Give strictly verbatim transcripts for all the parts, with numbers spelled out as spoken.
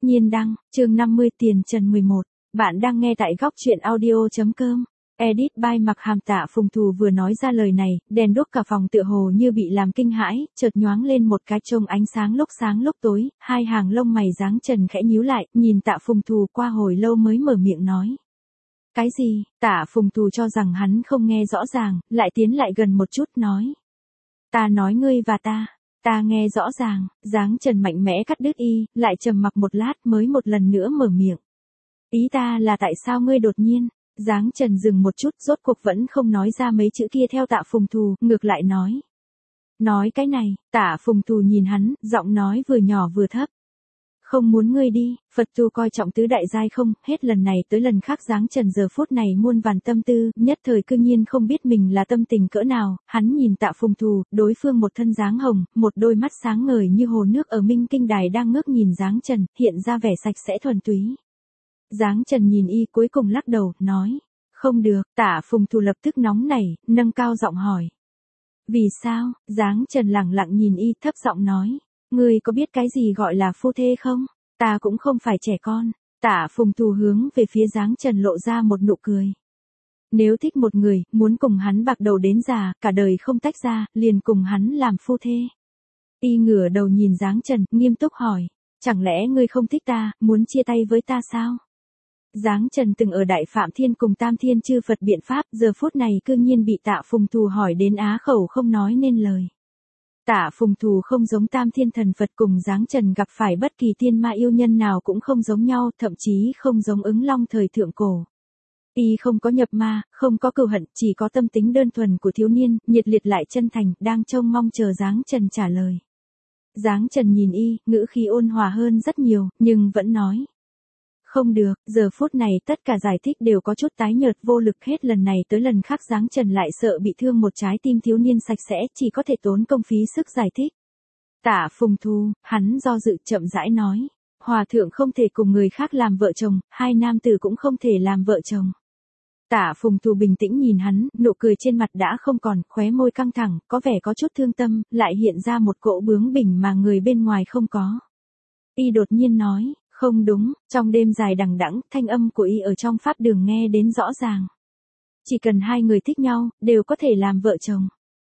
Nhiên đăng, chương năm mươi tiền trần mười một. Bạn đang nghe tại góc truyện audio.com. Edit by Mặc Hàm. Tạ Phùng Thù vừa nói ra lời này, đèn đuốc cả phòng tựa hồ như bị làm kinh hãi, chợt nhoáng lên một cái trông ánh sáng lúc sáng lúc tối, hai hàng lông mày dáng trần khẽ nhíu lại, nhìn Tạ Phùng Thù qua hồi lâu mới mở miệng nói. Cái gì? Tạ Phùng Thù cho rằng hắn không nghe rõ ràng, lại tiến lại gần một chút nói. Ta nói ngươi và ta. Ta nghe rõ ràng, dáng trần mạnh mẽ cắt đứt y, lại trầm mặc một lát mới một lần nữa mở miệng. Ý ta là tại sao ngươi đột nhiên, dáng trần dừng một chút rốt cuộc vẫn không nói ra mấy chữ kia theo Tạ Phùng Thù, ngược lại nói. Nói cái này, Tạ Phùng Thù nhìn hắn, giọng nói vừa nhỏ vừa thấp. Không muốn ngươi đi, Phật tu coi trọng tứ đại giai không, hết lần này tới lần khác dáng trần giờ phút này muôn vàn tâm tư, nhất thời cư nhiên không biết mình là tâm tình cỡ nào, hắn nhìn Tạ Phùng Thù, đối phương một thân dáng hồng, một đôi mắt sáng ngời như hồ nước ở Minh Kinh Đài đang ngước nhìn dáng trần, hiện ra vẻ sạch sẽ thuần túy. Dáng trần nhìn y cuối cùng lắc đầu, nói, không được, Tạ Phùng Thù lập tức nóng nảy, nâng cao giọng hỏi. Vì sao? Dáng trần lẳng lặng nhìn y thấp giọng nói. Ngươi có biết cái gì gọi là phu thê không? Ta cũng không phải trẻ con. Tạ Phùng Thù hướng về phía dáng trần lộ ra một nụ cười. Nếu thích một người, muốn cùng hắn bạc đầu đến già, cả đời không tách ra, liền cùng hắn làm phu thê. Y ngửa đầu nhìn dáng trần, nghiêm túc hỏi. Chẳng lẽ ngươi không thích ta, muốn chia tay với ta sao? Dáng trần từng ở Đại Phạm Thiên cùng Tam Thiên chư Phật biện pháp, giờ phút này cư nhiên bị Tạ Phùng Thù hỏi đến á khẩu không nói nên lời. Tạ Phùng Thù không giống Tam Thiên Thần Phật cùng dáng trần gặp phải bất kỳ tiên ma yêu nhân nào cũng không giống nhau, thậm chí không giống Ứng Long thời thượng cổ. Y không có nhập ma, không có cừu hận, chỉ có tâm tính đơn thuần của thiếu niên, nhiệt liệt lại chân thành, đang trông mong chờ dáng trần trả lời. Dáng trần nhìn y, ngữ khí ôn hòa hơn rất nhiều, nhưng vẫn nói. Không được, giờ phút này tất cả giải thích đều có chút tái nhợt vô lực, hết lần này tới lần khác dáng trần lại sợ bị thương một trái tim thiếu niên sạch sẽ, chỉ có thể tốn công phí sức giải thích. Tạ Phùng Thù, hắn do dự chậm rãi nói. Hòa thượng không thể cùng người khác làm vợ chồng, hai nam tử cũng không thể làm vợ chồng. Tạ Phùng Thù bình tĩnh nhìn hắn, nụ cười trên mặt đã không còn, khóe môi căng thẳng, có vẻ có chút thương tâm, lại hiện ra một cỗ bướng bỉnh mà người bên ngoài không có. Y đột nhiên nói. Không đúng, trong đêm dài đằng đẵng, thanh âm của y ở trong pháp đường nghe đến rõ ràng. Chỉ cần hai người thích nhau, đều có thể làm vợ chồng.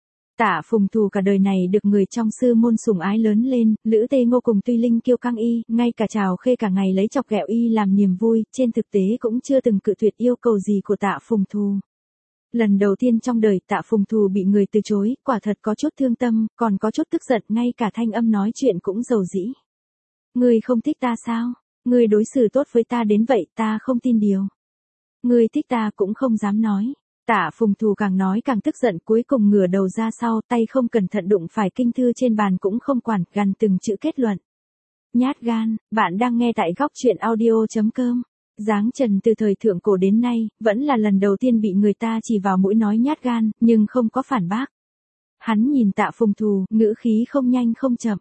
Tạ Phùng Thù cả đời này được người trong sư môn sủng ái lớn lên, Lữ Tê Ngô cùng Tuy Linh kiêu căng y, ngay cả Trào Khê cả ngày lấy chọc ghẹo y làm niềm vui, trên thực tế cũng chưa từng cự tuyệt yêu cầu gì của Tạ Phùng Thù. Lần đầu tiên trong đời Tạ Phùng Thù bị người từ chối, quả thật có chút thương tâm, còn có chút tức giận, ngay cả thanh âm nói chuyện cũng dầu dĩ. Ngươi không thích ta sao? Ngươi đối xử tốt với ta đến vậy, ta không tin điều. Ngươi thích ta cũng không dám nói. Tạ Phùng Thù càng nói càng tức giận, cuối cùng ngửa đầu ra sau, tay không cẩn thận đụng phải kinh thư trên bàn cũng không quản, gằn từng chữ kết luận. Nhát gan, bạn đang nghe tại góc truyện audio.com. Dáng trần từ thời thượng cổ đến nay, vẫn là lần đầu tiên bị người ta chỉ vào mũi nói nhát gan, nhưng không có phản bác. Hắn nhìn Tạ Phùng Thù, ngữ khí không nhanh không chậm.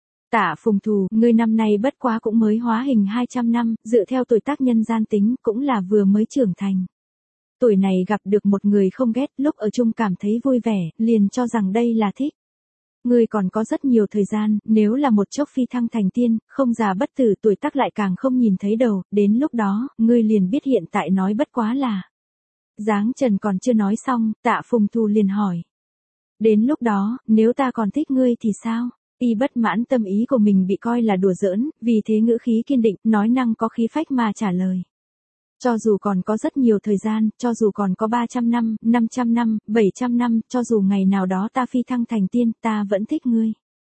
Tạ Phùng Thù, ngươi năm nay bất quá cũng mới hóa hình hai trăm năm, dựa theo tuổi tác nhân gian tính, cũng là vừa mới trưởng thành. Tuổi này gặp được một người không ghét, lúc ở chung cảm thấy vui vẻ, liền cho rằng đây là thích. Ngươi còn có rất nhiều thời gian, nếu là một chốc phi thăng thành tiên, không già bất tử, tuổi tác lại càng không nhìn thấy đầu, đến lúc đó, ngươi liền biết hiện tại nói bất quá là. Dáng trần còn chưa nói xong, Tạ Phùng Thù liền hỏi. Đến lúc đó, nếu ta còn thích ngươi thì sao? Y bất mãn tâm ý của mình bị coi là đùa giỡn, vì thế ngữ khí kiên định, nói năng có khí phách mà trả lời. Cho dù còn có rất nhiều thời gian, cho dù còn có ba trăm năm, năm trăm năm, bảy trăm năm, cho dù ngày nào đó ta phi thăng thành tiên, ta vẫn thích ngươi.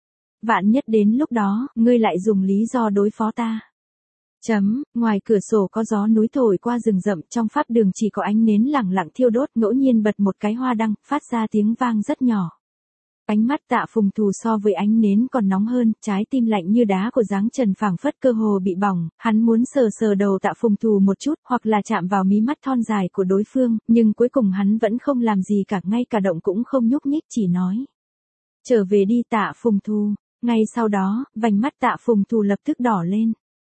Vạn nhất đến lúc đó, ngươi lại dùng lý do đối phó ta. Chấm, ngoài cửa sổ có gió núi thổi qua rừng rậm, trong pháp đường chỉ có ánh nến lẳng lặng thiêu đốt, ngẫu nhiên bật một cái hoa đăng, phát ra tiếng vang rất nhỏ. Ánh mắt Tạ Phùng Thù so với ánh nến còn nóng hơn, trái tim lạnh như đá của dáng trần phảng phất cơ hồ bị bỏng, hắn muốn sờ sờ đầu Tạ Phùng Thù một chút, hoặc là chạm vào mí mắt thon dài của đối phương, nhưng cuối cùng hắn vẫn không làm gì cả, ngay cả động cũng không nhúc nhích, chỉ nói. Trở về đi Tạ Phùng Thù. Ngay sau đó, vành mắt Tạ Phùng Thù lập tức đỏ lên.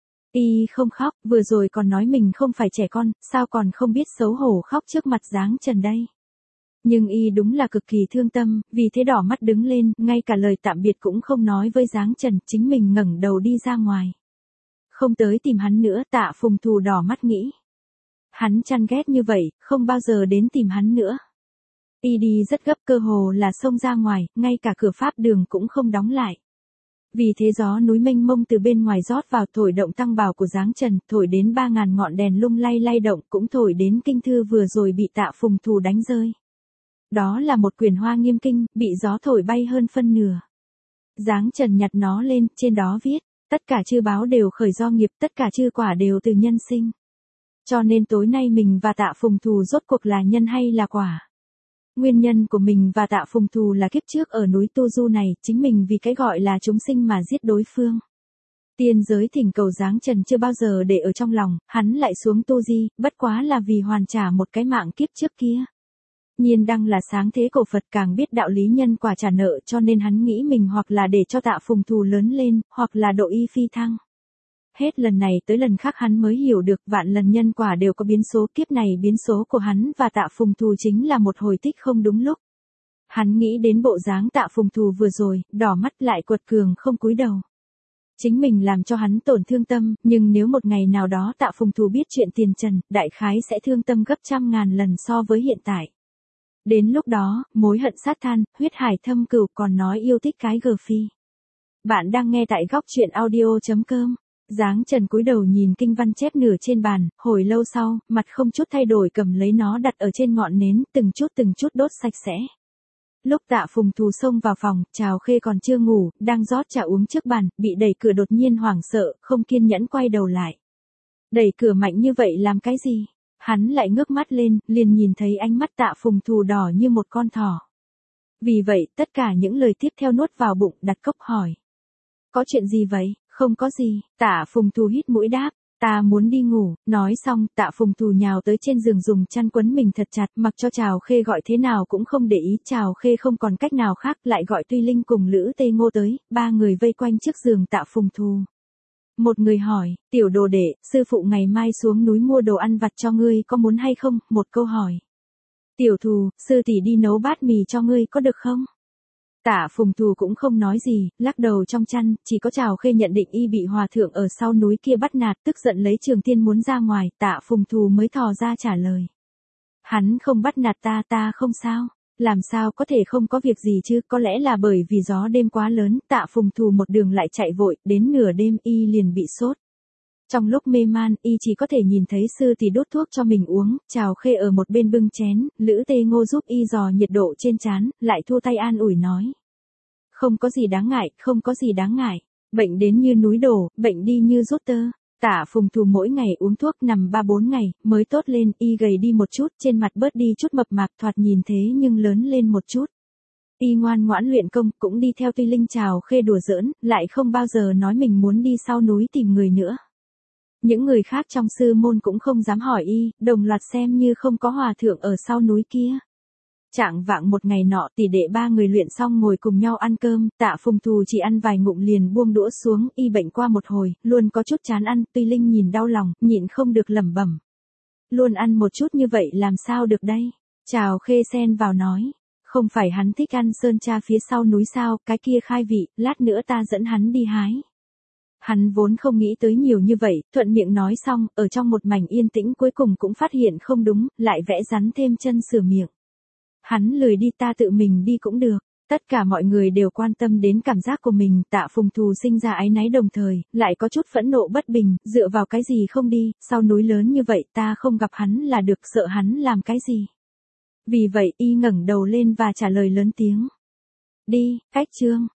Y không khóc, vừa rồi còn nói mình không phải trẻ con, sao còn không biết xấu hổ khóc trước mặt dáng trần đây. Nhưng y đúng là cực kỳ thương tâm, vì thế đỏ mắt đứng lên, ngay cả lời tạm biệt cũng không nói với dáng trần, chính mình ngẩng đầu đi ra ngoài. Không tới tìm hắn nữa, Tạ Phùng Thù đỏ mắt nghĩ. Hắn chán ghét như vậy, không bao giờ đến tìm hắn nữa. Y đi rất gấp, cơ hồ là xông ra ngoài, ngay cả cửa pháp đường cũng không đóng lại. Vì thế gió núi mênh mông từ bên ngoài rót vào, thổi động tăng bào của Giáng Trần, thổi đến ba ngàn ngọn đèn lung lay lay động, cũng thổi đến kinh thư vừa rồi bị Tạ Phùng Thù đánh rơi. Đó là một quyển Hoa Nghiêm Kinh, bị gió thổi bay hơn phân nửa. Giáng Trần nhặt nó lên, trên đó viết, tất cả chư báo đều khởi do nghiệp, tất cả chư quả đều từ nhân sinh. Cho nên tối nay mình và Tạ Phùng Thù rốt cuộc là nhân hay là quả? Nguyên nhân của mình và Tạ Phùng Thù là kiếp trước ở núi Tu Du này, chính mình vì cái gọi là chúng sinh mà giết đối phương. Tiên giới thỉnh cầu Giáng Trần chưa bao giờ để ở trong lòng, hắn lại xuống tu di, bất quá là vì hoàn trả một cái mạng kiếp trước kia. Nhiên Đăng là sáng thế cổ Phật, càng biết đạo lý nhân quả trả nợ, cho nên hắn nghĩ mình hoặc là để cho Tạ Phùng Thù lớn lên, hoặc là độ y phi thăng. Hết lần này tới lần khác hắn mới hiểu được vạn lần nhân quả đều có biến số, kiếp này biến số của hắn và Tạ Phùng Thù chính là một hồi tích không đúng lúc. Hắn nghĩ đến bộ dáng Tạ Phùng Thù vừa rồi, đỏ mắt lại quật cường không cúi đầu. Chính mình làm cho hắn tổn thương tâm, nhưng nếu một ngày nào đó Tạ Phùng Thù biết chuyện tiền trần, đại khái sẽ thương tâm gấp trăm ngàn lần so với hiện tại. Đến lúc đó, mối hận sát than, huyết hải thâm cừu, còn nói yêu thích cái gờ phi. Bạn đang nghe tại góc truyện audio chấm com. Giáng Trần cúi đầu nhìn kinh văn chép nửa trên bàn, hồi lâu sau, mặt không chút thay đổi cầm lấy nó đặt ở trên ngọn nến, từng chút từng chút đốt sạch sẽ. Lúc Tạ Phùng Thù xông vào phòng, Trào Khê còn chưa ngủ, đang rót trà uống trước bàn, bị đẩy cửa đột nhiên hoảng sợ, không kiên nhẫn quay đầu lại. Đẩy cửa mạnh như vậy làm cái gì? Hắn lại ngước mắt lên, liền nhìn thấy ánh mắt Tạ Phùng Thù đỏ như một con thỏ. Vì vậy, tất cả những lời tiếp theo nuốt vào bụng, đặt cốc hỏi. Có chuyện gì vậy? Không có gì, Tạ Phùng Thù hít mũi đáp, ta muốn đi ngủ. Nói xong, Tạ Phùng Thù nhào tới trên giường dùng chăn quấn mình thật chặt, mặc cho Trào Khê gọi thế nào cũng không để ý. Trào Khê không còn cách nào khác, lại gọi Tuy Linh cùng Lữ Tê Ngô tới, ba người vây quanh trước giường Tạ Phùng Thù. Một người hỏi, tiểu đồ đệ, sư phụ ngày mai xuống núi mua đồ ăn vặt cho ngươi, có muốn hay không? Một câu hỏi. Tiểu Thù, sư tỷ đi nấu bát mì cho ngươi có được không? Tạ Phùng Thù cũng không nói gì, lắc đầu trong chăn, chỉ có Trào Khê nhận định y bị hòa thượng ở sau núi kia bắt nạt, tức giận lấy trường tiên muốn ra ngoài, Tạ Phùng Thù mới thò ra trả lời. Hắn không bắt nạt ta, ta không sao. Làm sao có thể không có việc gì chứ, có lẽ là bởi vì gió đêm quá lớn, Tạ Phùng Thù một đường lại chạy vội, đến nửa đêm y liền bị sốt. Trong lúc mê man, y chỉ có thể nhìn thấy sư tỷ đốt thuốc cho mình uống, Trào Khê ở một bên bưng chén, Lữ Tê Ngô giúp y dò nhiệt độ trên trán, lại thua tay an ủi nói. Không có gì đáng ngại, không có gì đáng ngại, bệnh đến như núi đổ, bệnh đi như rút tơ. Tạ Phùng Thù mỗi ngày uống thuốc nằm ba bốn ngày, mới tốt lên, y gầy đi một chút, trên mặt bớt đi chút mập mạp, thoạt nhìn thế nhưng lớn lên một chút. Y ngoan ngoãn luyện công, cũng đi theo Tuy Linh Trào Khê đùa giỡn, lại không bao giờ nói mình muốn đi sau núi tìm người nữa. Những người khác trong sư môn cũng không dám hỏi y, đồng loạt xem như không có hòa thượng ở sau núi kia. Trạng vạng một ngày nọ, tỷ đệ ba người luyện xong ngồi cùng nhau ăn cơm, Tạ Phùng Thù chỉ ăn vài ngụm liền buông đũa xuống, y bệnh qua một hồi, luôn có chút chán ăn, Tuy Linh nhìn đau lòng, nhịn không được lẩm bẩm. Luôn ăn một chút như vậy làm sao được đây? Trào Khê xen vào nói, không phải hắn thích ăn sơn tra phía sau núi sao, cái kia khai vị, lát nữa ta dẫn hắn đi hái. Hắn vốn không nghĩ tới nhiều như vậy, thuận miệng nói xong, ở trong một mảnh yên tĩnh cuối cùng cũng phát hiện không đúng, lại vẽ rắn thêm chân sửa miệng. Hắn lười đi, ta tự mình đi cũng được. Tất cả mọi người đều quan tâm đến cảm giác của mình, Tạ Phùng Thù sinh ra áy náy đồng thời, lại có chút phẫn nộ bất bình, dựa vào cái gì không đi, sau núi lớn như vậy ta không gặp hắn là được, sợ hắn làm cái gì. Vì vậy y ngẩng đầu lên và trả lời lớn tiếng. Đi, cách chương.